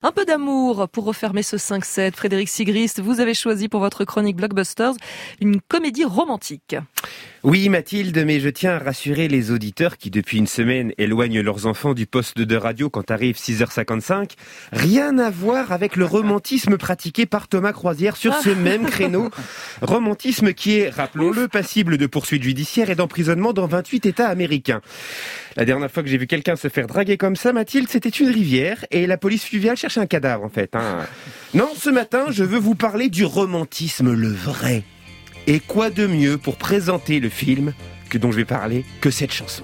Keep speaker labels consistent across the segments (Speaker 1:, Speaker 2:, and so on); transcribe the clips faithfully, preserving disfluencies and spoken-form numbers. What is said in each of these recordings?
Speaker 1: Un peu d'amour pour refermer ce cinq sept. Frédéric Sigrist, vous avez choisi pour votre chronique Blockbusters une comédie romantique.
Speaker 2: Oui Mathilde, mais je tiens à rassurer les auditeurs qui depuis une semaine éloignent leurs enfants du poste de radio quand arrive six heures cinquante-cinq. Rien à voir avec le romantisme pratiqué par Thomas Croisière sur ce même créneau. Romantisme qui est, rappelons-le, passible de poursuites judiciaires et d'emprisonnement dans vingt-huit États américains. La dernière fois que j'ai vu quelqu'un se faire draguer comme ça, Mathilde, c'était une rivière et la police fluviale cherchait un cadavre en fait. Hein. Non, ce matin, je veux vous parler du romantisme, le vrai. Et quoi de mieux pour présenter le film que dont je vais parler que cette chanson.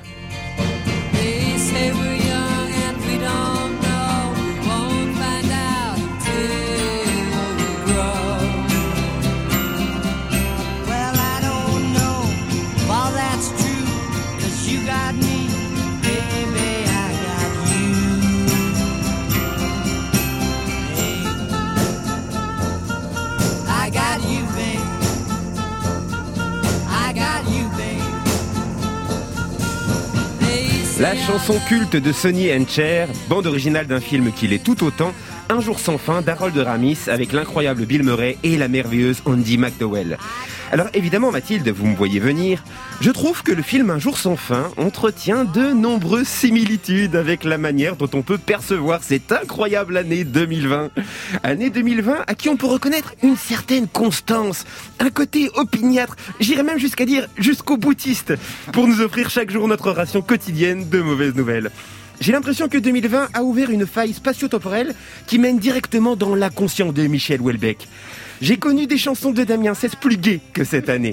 Speaker 2: La chanson culte de Sonny and Cher, bande originale d'un film qui l'est tout autant, Un jour sans fin d'Harold Ramis avec l'incroyable Bill Murray et la merveilleuse Andie MacDowell. Alors évidemment Mathilde, vous me voyez venir, je trouve que le film Un jour sans fin entretient de nombreuses similitudes avec la manière dont on peut percevoir cette incroyable année deux mille vingt. Année deux mille vingt à qui on peut reconnaître une certaine constance, un côté opiniâtre, j'irais même jusqu'à dire jusqu'au boutiste, pour nous offrir chaque jour notre ration quotidienne de mauvaises nouvelles. J'ai l'impression que deux mille vingt a ouvert une faille spatio-temporelle qui mène directement dans l'inconscient de Michel Houellebecq. J'ai connu des chansons de Damien Cesse plus gaies que cette année.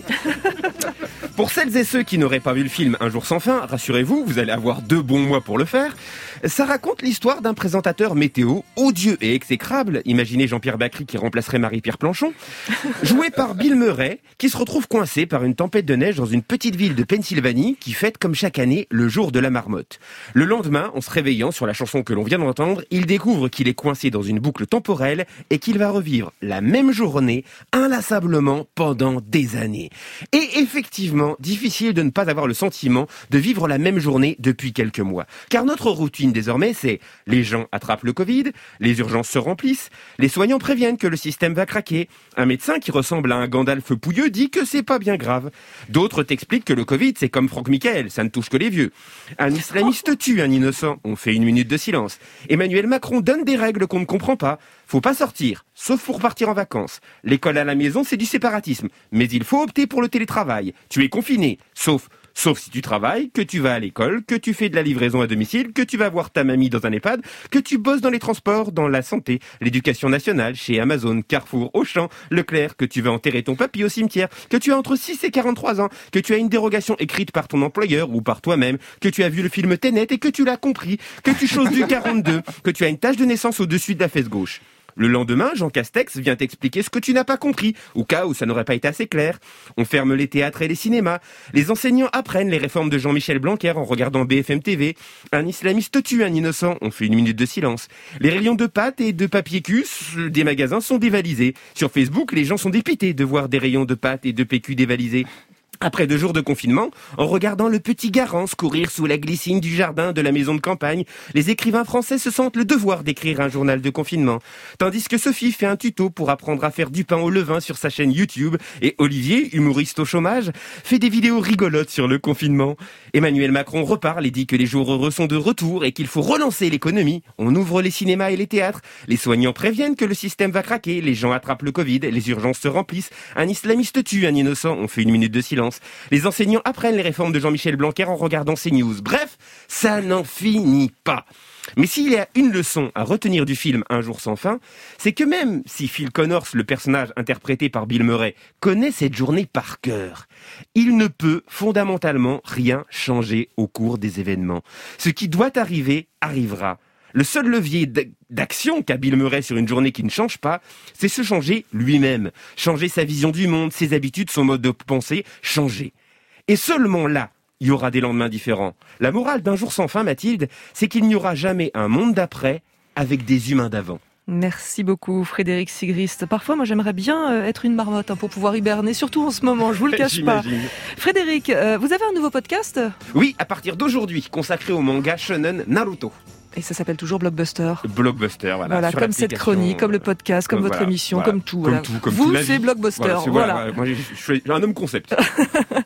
Speaker 2: Pour celles et ceux qui n'auraient pas vu le film Un jour sans fin, rassurez-vous, vous allez avoir deux bons mois pour le faire. Ça raconte l'histoire d'un présentateur météo odieux et exécrable, imaginez Jean-Pierre Bacry qui remplacerait Marie-Pierre Planchon, joué par Bill Murray, qui se retrouve coincé par une tempête de neige dans une petite ville de Pennsylvanie qui fête comme chaque année le jour de la marmotte. Le lendemain, en se réveillant sur la chanson que l'on vient d'entendre, il découvre qu'il est coincé dans une boucle temporelle et qu'il va revivre la même journée inlassablement pendant des années. Et effectivement, difficile de ne pas avoir le sentiment de vivre la même journée depuis quelques mois. Car notre routine désormais, c'est les gens attrapent le Covid, les urgences se remplissent, les soignants préviennent que le système va craquer, un médecin qui ressemble à un Gandalf pouilleux dit que c'est pas bien grave. D'autres t'expliquent que le Covid, c'est comme Franck Michael, ça ne touche que les vieux. Un islamiste tue un innocent, on fait une minute de silence. Emmanuel Macron donne des règles qu'on ne comprend pas. Faut pas sortir, sauf pour partir en vacances. L'école à la maison, c'est du séparatisme. Mais il faut opter pour le télétravail. Tu es confiné, sauf... Sauf si tu travailles, que tu vas à l'école, que tu fais de la livraison à domicile, que tu vas voir ta mamie dans un EHPAD, que tu bosses dans les transports, dans la santé, l'éducation nationale, chez Amazon, Carrefour, Auchan, Leclerc, que tu vas enterrer ton papy au cimetière, que tu as entre six et quarante-trois ans, que tu as une dérogation écrite par ton employeur ou par toi-même, que tu as vu le film Tenet et que tu l'as compris, que tu choses du quarante-deux, que tu as une tache de naissance au-dessus de la fesse gauche. Le lendemain, Jean Castex vient t'expliquer ce que tu n'as pas compris, au cas où ça n'aurait pas été assez clair. On ferme les théâtres et les cinémas. Les enseignants apprennent les réformes de Jean-Michel Blanquer en regardant B F M T V. Un islamiste tue un innocent, on fait une minute de silence. Les rayons de pâtes et de papier cul des magasins sont dévalisés. Sur Facebook, les gens sont dépités de voir des rayons de pâtes et de P Q dévalisés. Après deux jours de confinement, en regardant le petit Garance courir sous la glycine du jardin de la maison de campagne, les écrivains français se sentent le devoir d'écrire un journal de confinement. Tandis que Sophie fait un tuto pour apprendre à faire du pain au levain sur sa chaîne YouTube et Olivier, humoriste au chômage, fait des vidéos rigolotes sur le confinement. Emmanuel Macron reparle et dit que les jours heureux sont de retour et qu'il faut relancer l'économie. On ouvre les cinémas et les théâtres. Les soignants préviennent que le système va craquer. Les gens attrapent le Covid. Les urgences se remplissent. Un islamiste tue un innocent. On fait une minute de silence. Les enseignants apprennent les réformes de Jean-Michel Blanquer en regardant CNews. Bref, ça n'en finit pas. Mais s'il y a une leçon à retenir du film Un jour sans fin, c'est que même si Phil Connors, le personnage interprété par Bill Murray, connaît cette journée par cœur, il ne peut fondamentalement rien changer au cours des événements. Ce qui doit arriver, arrivera. Le seul levier d'action qu'a Bill Murray sur une journée qui ne change pas, c'est se changer lui-même. Changer sa vision du monde, ses habitudes, son mode de pensée, changer. Et seulement là, il y aura des lendemains différents. La morale d'Un jour sans fin, Mathilde, c'est qu'il n'y aura jamais un monde d'après avec des humains d'avant.
Speaker 1: Merci beaucoup Frédéric Sigrist. Parfois, moi j'aimerais bien être une marmotte hein, pour pouvoir hiberner, surtout en ce moment, je vous le cache pas. Frédéric, euh, vous avez un nouveau podcast ?
Speaker 2: Oui, à partir d'aujourd'hui, consacré au manga shonen Naruto.
Speaker 1: Et ça s'appelle toujours Blockbuster.
Speaker 2: Blockbuster, voilà.
Speaker 1: Voilà, comme cette chronique, comme le podcast, comme, comme votre
Speaker 2: voilà,
Speaker 1: émission,
Speaker 2: voilà,
Speaker 1: comme tout.
Speaker 2: comme
Speaker 1: Voilà.
Speaker 2: tout, comme
Speaker 1: Vous,
Speaker 2: tout,
Speaker 1: c'est Blockbuster.
Speaker 2: Voilà. C'est,
Speaker 1: voilà.
Speaker 2: voilà. Moi, je suis un homme concept.